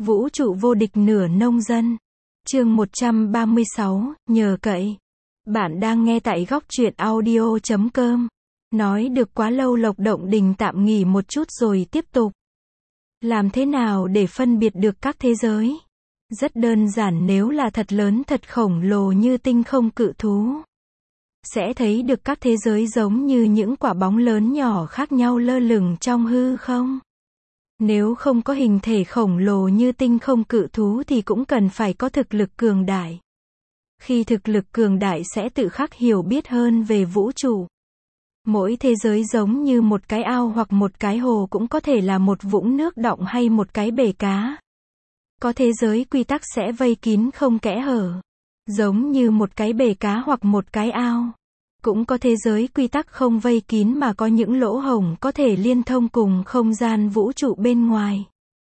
Vũ trụ vô địch nửa nông dân. Chương 136, nhờ cậy. Bạn đang nghe tại góc truyện audio.com. Nói được quá lâu, Lộc Động Đình tạm nghỉ một chút rồi tiếp tục. Làm thế nào để phân biệt được các thế giới? Rất đơn giản, nếu là thật lớn thật khổng lồ như tinh không cự thú, sẽ thấy được các thế giới giống như những quả bóng lớn nhỏ khác nhau lơ lửng trong hư không. Nếu không có hình thể khổng lồ như tinh không cự thú thì cũng cần phải có thực lực cường đại. Khi thực lực cường đại sẽ tự khắc hiểu biết hơn về vũ trụ. Mỗi thế giới giống như một cái ao hoặc một cái hồ, cũng có thể là một vũng nước đọng hay một cái bể cá. Có thế giới quy tắc sẽ vây kín không kẽ hở, giống như một cái bể cá hoặc một cái ao. Cũng có thế giới quy tắc không vây kín mà có những lỗ hổng có thể liên thông cùng không gian vũ trụ bên ngoài.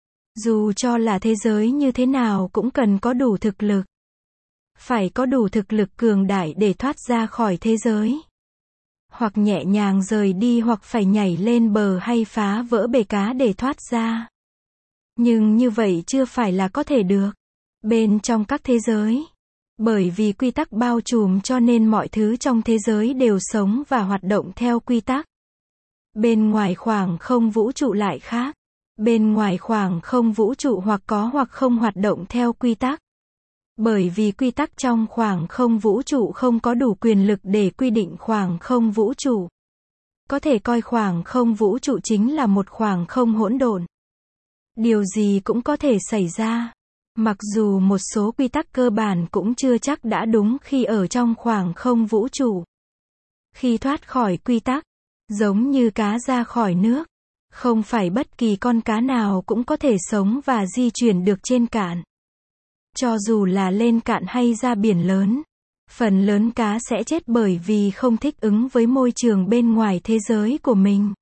Dù cho là thế giới như thế nào cũng cần có đủ thực lực. Phải có đủ thực lực cường đại để thoát ra khỏi thế giới. Hoặc nhẹ nhàng rời đi, hoặc phải nhảy lên bờ hay phá vỡ bể cá để thoát ra. Nhưng như vậy chưa phải là có thể được. Bên trong các thế giới, bởi vì quy tắc bao trùm cho nên mọi thứ trong thế giới đều sống và hoạt động theo quy tắc. Bên ngoài khoảng không vũ trụ lại khác. Bên ngoài khoảng không vũ trụ hoặc có hoặc không hoạt động theo quy tắc. Bởi vì quy tắc trong khoảng không vũ trụ không có đủ quyền lực để quy định khoảng không vũ trụ. Có thể coi khoảng không vũ trụ chính là một khoảng không hỗn độn. Điều gì cũng có thể xảy ra. Mặc dù một số quy tắc cơ bản cũng chưa chắc đã đúng khi ở trong khoảng không vũ trụ. Khi thoát khỏi quy tắc, giống như cá ra khỏi nước, không phải bất kỳ con cá nào cũng có thể sống và di chuyển được trên cạn. Cho dù là lên cạn hay ra biển lớn, phần lớn cá sẽ chết bởi vì không thích ứng với môi trường bên ngoài thế giới của mình.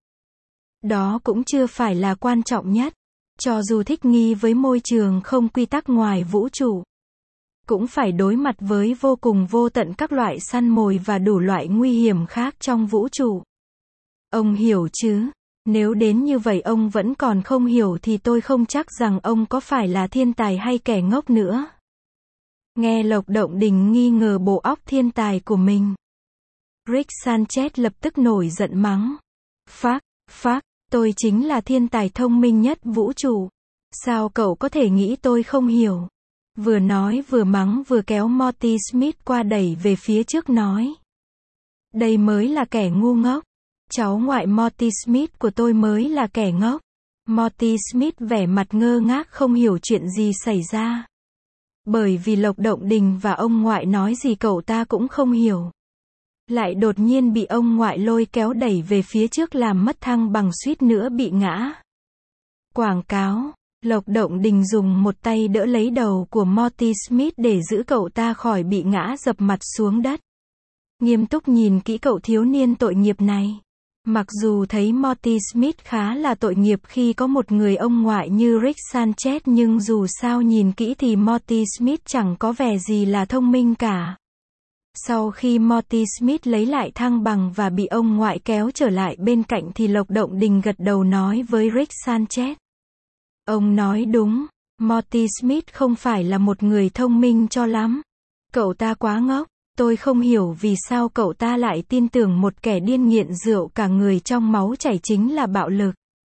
Đó cũng chưa phải là quan trọng nhất. Cho dù thích nghi với môi trường không quy tắc ngoài vũ trụ, cũng phải đối mặt với vô cùng vô tận các loại săn mồi và đủ loại nguy hiểm khác trong vũ trụ. Ông hiểu chứ? Nếu đến như vậy ông vẫn còn không hiểu thì tôi không chắc rằng ông có phải là thiên tài hay kẻ ngốc nữa. Nghe Lộc Động Đình nghi ngờ bộ óc thiên tài của mình, Rick Sanchez lập tức nổi giận mắng. Phác, tôi chính là thiên tài thông minh nhất vũ trụ. Sao cậu có thể nghĩ tôi không hiểu? Vừa nói vừa mắng vừa kéo Morty Smith qua đẩy về phía trước nói. Đây mới là kẻ ngu ngốc. Cháu ngoại Morty Smith của tôi mới là kẻ ngốc. Morty Smith vẻ mặt ngơ ngác không hiểu chuyện gì xảy ra. Bởi vì Lộc Động Đình và ông ngoại nói gì cậu ta cũng không hiểu. Lại đột nhiên bị ông ngoại lôi kéo đẩy về phía trước làm mất thăng bằng, suýt nữa bị ngã. Quảng cáo. Lộc Động Đình dùng một tay đỡ lấy đầu của Morty Smith để giữ cậu ta khỏi bị ngã dập mặt xuống đất. Nghiêm túc nhìn kỹ cậu thiếu niên tội nghiệp này. Mặc dù thấy Morty Smith khá là tội nghiệp khi có một người ông ngoại như Rick Sanchez, nhưng dù sao nhìn kỹ thì Morty Smith chẳng có vẻ gì là thông minh cả. Sau khi Morty Smith lấy lại thăng bằng và bị ông ngoại kéo trở lại bên cạnh thì Lộc Động Đình gật đầu nói với Rick Sanchez. Ông nói đúng, Morty Smith không phải là một người thông minh cho lắm. Cậu ta quá ngốc, tôi không hiểu vì sao cậu ta lại tin tưởng một kẻ điên nghiện rượu cả người trong máu chảy chính là bạo lực.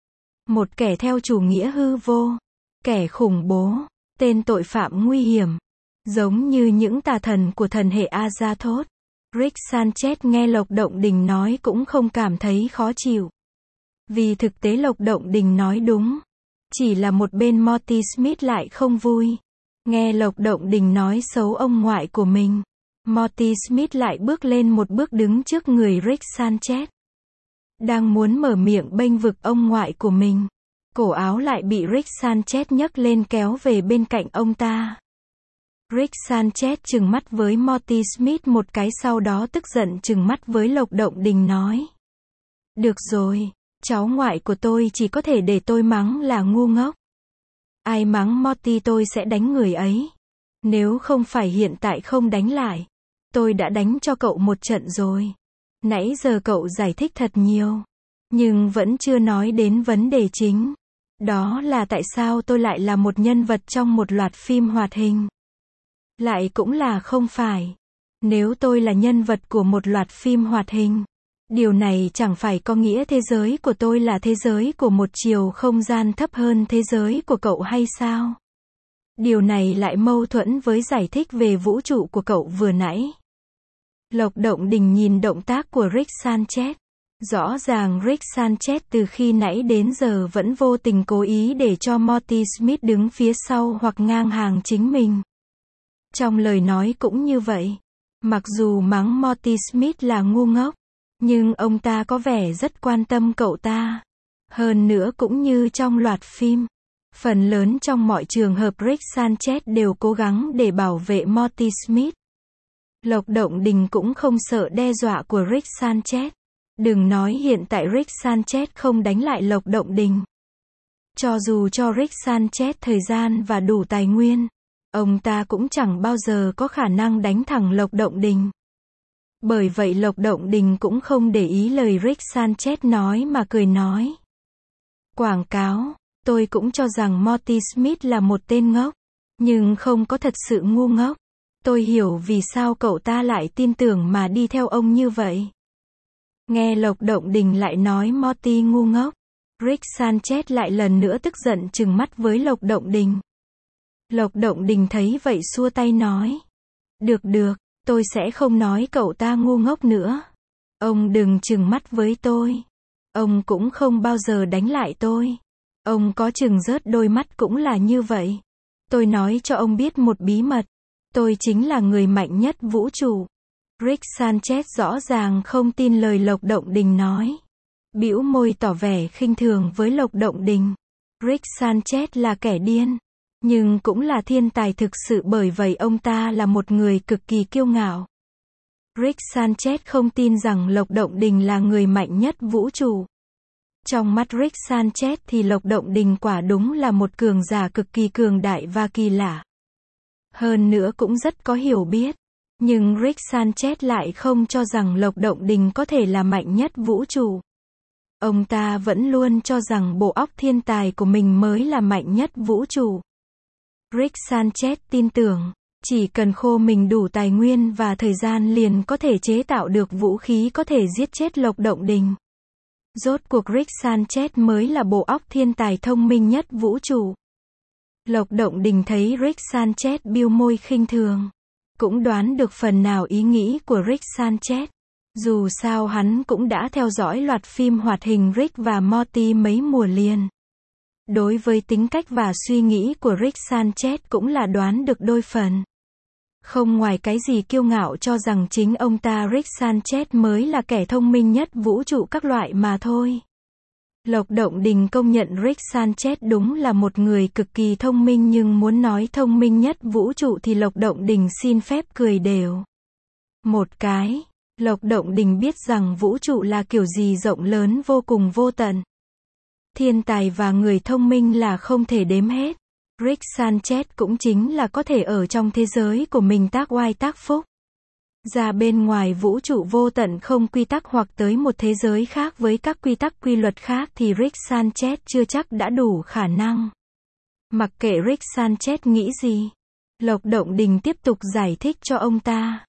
Một kẻ theo chủ nghĩa hư vô, kẻ khủng bố, tên tội phạm nguy hiểm. Giống như những tà thần của thần hệ Azathoth. Rick Sanchez nghe Lộc Động Đình nói cũng không cảm thấy khó chịu. Vì thực tế Lộc Động Đình nói đúng. Chỉ là một bên Morty Smith lại không vui. Nghe Lộc Động Đình nói xấu ông ngoại của mình, Morty Smith lại bước lên một bước đứng trước người Rick Sanchez. Đang muốn mở miệng bênh vực ông ngoại của mình, cổ áo lại bị Rick Sanchez nhấc lên kéo về bên cạnh ông ta. Rick Sanchez trừng mắt với Morty Smith một cái, sau đó tức giận trừng mắt với Lộc Động Đình nói. Được rồi, cháu ngoại của tôi chỉ có thể để tôi mắng là ngu ngốc. Ai mắng Morty tôi sẽ đánh người ấy. Nếu không phải hiện tại không đánh lại, tôi đã đánh cho cậu một trận rồi. Nãy giờ cậu giải thích thật nhiều, nhưng vẫn chưa nói đến vấn đề chính. Đó là tại sao tôi lại là một nhân vật trong một loạt phim hoạt hình. Lại cũng là không phải. Nếu tôi là nhân vật của một loạt phim hoạt hình, điều này chẳng phải có nghĩa thế giới của tôi là thế giới của một chiều không gian thấp hơn thế giới của cậu hay sao? Điều này lại mâu thuẫn với giải thích về vũ trụ của cậu vừa nãy. Lộc Động Đình nhìn động tác của Rick Sanchez. Rõ ràng Rick Sanchez từ khi nãy đến giờ vẫn vô tình cố ý để cho Morty Smith đứng phía sau hoặc ngang hàng chính mình. Trong lời nói cũng như vậy. Mặc dù mắng Morty Smith là ngu ngốc, nhưng ông ta có vẻ rất quan tâm cậu ta. Hơn nữa cũng như trong loạt phim, phần lớn trong mọi trường hợp Rick Sanchez đều cố gắng để bảo vệ Morty Smith. Lộc Động Đình cũng không sợ đe dọa của Rick Sanchez. Đừng nói hiện tại Rick Sanchez không đánh lại Lộc Động Đình. Cho dù cho Rick Sanchez thời gian và đủ tài nguyên, ông ta cũng chẳng bao giờ có khả năng đánh thẳng Lộc Động Đình. Bởi vậy Lộc Động Đình cũng không để ý lời Rick Sanchez nói mà cười nói. Quảng cáo, tôi cũng cho rằng Morty Smith là một tên ngốc, nhưng không có thật sự ngu ngốc. Tôi hiểu vì sao cậu ta lại tin tưởng mà đi theo ông như vậy. Nghe Lộc Động Đình lại nói Morty ngu ngốc, Rick Sanchez lại lần nữa tức giận trừng mắt với Lộc Động Đình. Lộc Động Đình thấy vậy xua tay nói. Được, tôi sẽ không nói cậu ta ngu ngốc nữa. Ông đừng trừng mắt với tôi. Ông cũng không bao giờ đánh lại tôi. Ông có chừng rớt đôi mắt cũng là như vậy. Tôi nói cho ông biết một bí mật. Tôi chính là người mạnh nhất vũ trụ. Rick Sanchez rõ ràng không tin lời Lộc Động Đình nói. Bĩu môi tỏ vẻ khinh thường với Lộc Động Đình. Rick Sanchez là kẻ điên, nhưng cũng là thiên tài thực sự, bởi vậy ông ta là một người cực kỳ kiêu ngạo. Rick Sanchez không tin rằng Lộc Động Đình là người mạnh nhất vũ trụ. Trong mắt Rick Sanchez thì Lộc Động Đình quả đúng là một cường giả cực kỳ cường đại và kỳ lạ. Hơn nữa cũng rất có hiểu biết. Nhưng Rick Sanchez lại không cho rằng Lộc Động Đình có thể là mạnh nhất vũ trụ. Ông ta vẫn luôn cho rằng bộ óc thiên tài của mình mới là mạnh nhất vũ trụ. Rick Sanchez tin tưởng, chỉ cần khô mình đủ tài nguyên và thời gian liền có thể chế tạo được vũ khí có thể giết chết Lộc Động Đình. Rốt cuộc Rick Sanchez mới là bộ óc thiên tài thông minh nhất vũ trụ. Lộc Động Đình thấy Rick Sanchez bĩu môi khinh thường, cũng đoán được phần nào ý nghĩ của Rick Sanchez. Dù sao hắn cũng đã theo dõi loạt phim hoạt hình Rick và Morty mấy mùa liền. Đối với tính cách và suy nghĩ của Rick Sanchez cũng là đoán được đôi phần. Không ngoài cái gì kiêu ngạo cho rằng chính ông ta Rick Sanchez mới là kẻ thông minh nhất vũ trụ các loại mà thôi. Lộc Động Đình công nhận Rick Sanchez đúng là một người cực kỳ thông minh, nhưng muốn nói thông minh nhất vũ trụ thì Lộc Động Đình xin phép cười đều. Một cái, Lộc Động Đình biết rằng vũ trụ là kiểu gì rộng lớn vô cùng vô tận. Thiên tài và người thông minh là không thể đếm hết. Rick Sanchez cũng chính là có thể ở trong thế giới của mình tác oai tác phúc. Ra bên ngoài vũ trụ vô tận không quy tắc hoặc tới một thế giới khác với các quy tắc quy luật khác thì Rick Sanchez chưa chắc đã đủ khả năng. Mặc kệ Rick Sanchez nghĩ gì, Lộc Động Đình tiếp tục giải thích cho ông ta.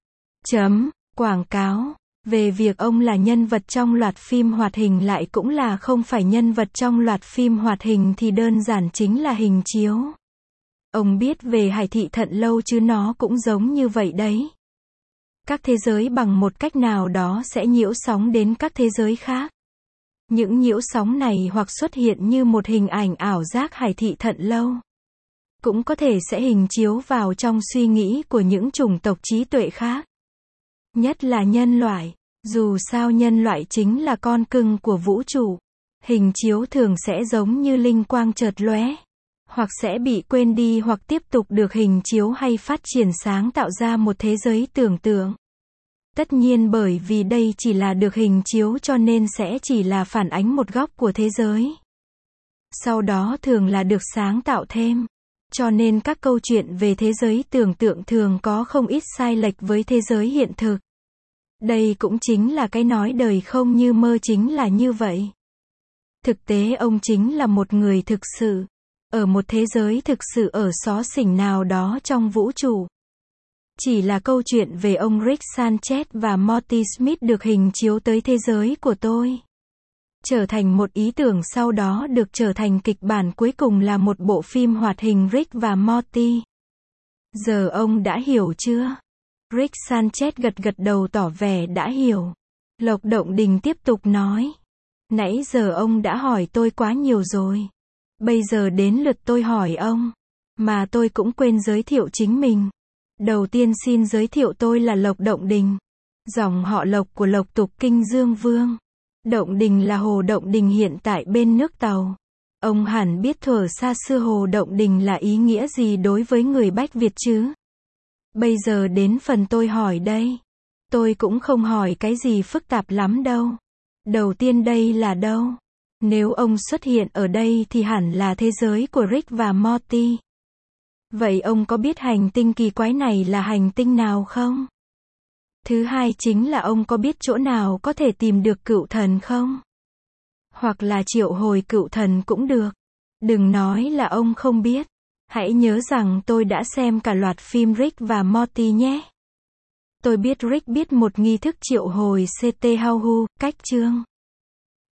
Quảng cáo. Về việc ông là nhân vật trong loạt phim hoạt hình lại cũng là không phải nhân vật trong loạt phim hoạt hình thì đơn giản chính là hình chiếu. Ông biết về Hải Thị Thận Lâu chứ nó cũng giống như vậy đấy. Các thế giới bằng một cách nào đó sẽ nhiễu sóng đến các thế giới khác. Những nhiễu sóng này hoặc xuất hiện như một hình ảnh ảo giác Hải Thị Thận Lâu, cũng có thể sẽ hình chiếu vào trong suy nghĩ của những chủng tộc trí tuệ khác. Nhất là nhân loại. Dù sao nhân loại chính là con cưng của vũ trụ. Hình chiếu thường sẽ giống như linh quang chợt lóe, hoặc sẽ bị quên đi hoặc tiếp tục được hình chiếu hay phát triển sáng tạo ra một thế giới tưởng tượng. Tất nhiên bởi vì đây chỉ là được hình chiếu cho nên sẽ chỉ là phản ánh một góc của thế giới. Sau đó thường là được sáng tạo thêm. Cho nên các câu chuyện về thế giới tưởng tượng thường có không ít sai lệch với thế giới hiện thực. Đây cũng chính là cái nói đời không như mơ chính là như vậy. Thực tế ông chính là một người thực sự. Ở một thế giới thực sự ở xó xỉnh nào đó trong vũ trụ. Chỉ là câu chuyện về ông Rick Sanchez và Morty Smith được hình chiếu tới thế giới của tôi. Trở thành một ý tưởng sau đó được trở thành kịch bản cuối cùng là một bộ phim hoạt hình Rick và Morty. Giờ ông đã hiểu chưa? Rick Sanchez gật gật đầu tỏ vẻ đã hiểu. Lộc Động Đình tiếp tục nói. Nãy giờ ông đã hỏi tôi quá nhiều rồi. Bây giờ đến lượt tôi hỏi ông. Mà tôi cũng quên giới thiệu chính mình. Đầu tiên xin giới thiệu tôi là Lộc Động Đình. Dòng họ Lộc của Lộc tộc Kinh Dương Vương. Động Đình là hồ Động Đình hiện tại bên nước Tàu. Ông hẳn biết thuở xa xưa hồ Động Đình là ý nghĩa gì đối với người Bách Việt chứ? Bây giờ đến phần tôi hỏi đây. Tôi cũng không hỏi cái gì phức tạp lắm đâu. Đầu tiên đây là đâu? Nếu ông xuất hiện ở đây thì hẳn là thế giới của Rick và Morty. Vậy ông có biết hành tinh kỳ quái này là hành tinh nào không? Thứ hai chính là ông có biết chỗ nào có thể tìm được cựu thần không? Hoặc là triệu hồi cựu thần cũng được. Đừng nói là ông không biết. Hãy nhớ rằng tôi đã xem cả loạt phim Rick và Morty nhé. Tôi biết Rick biết một nghi thức triệu hồi CT Hauhu, cách chương.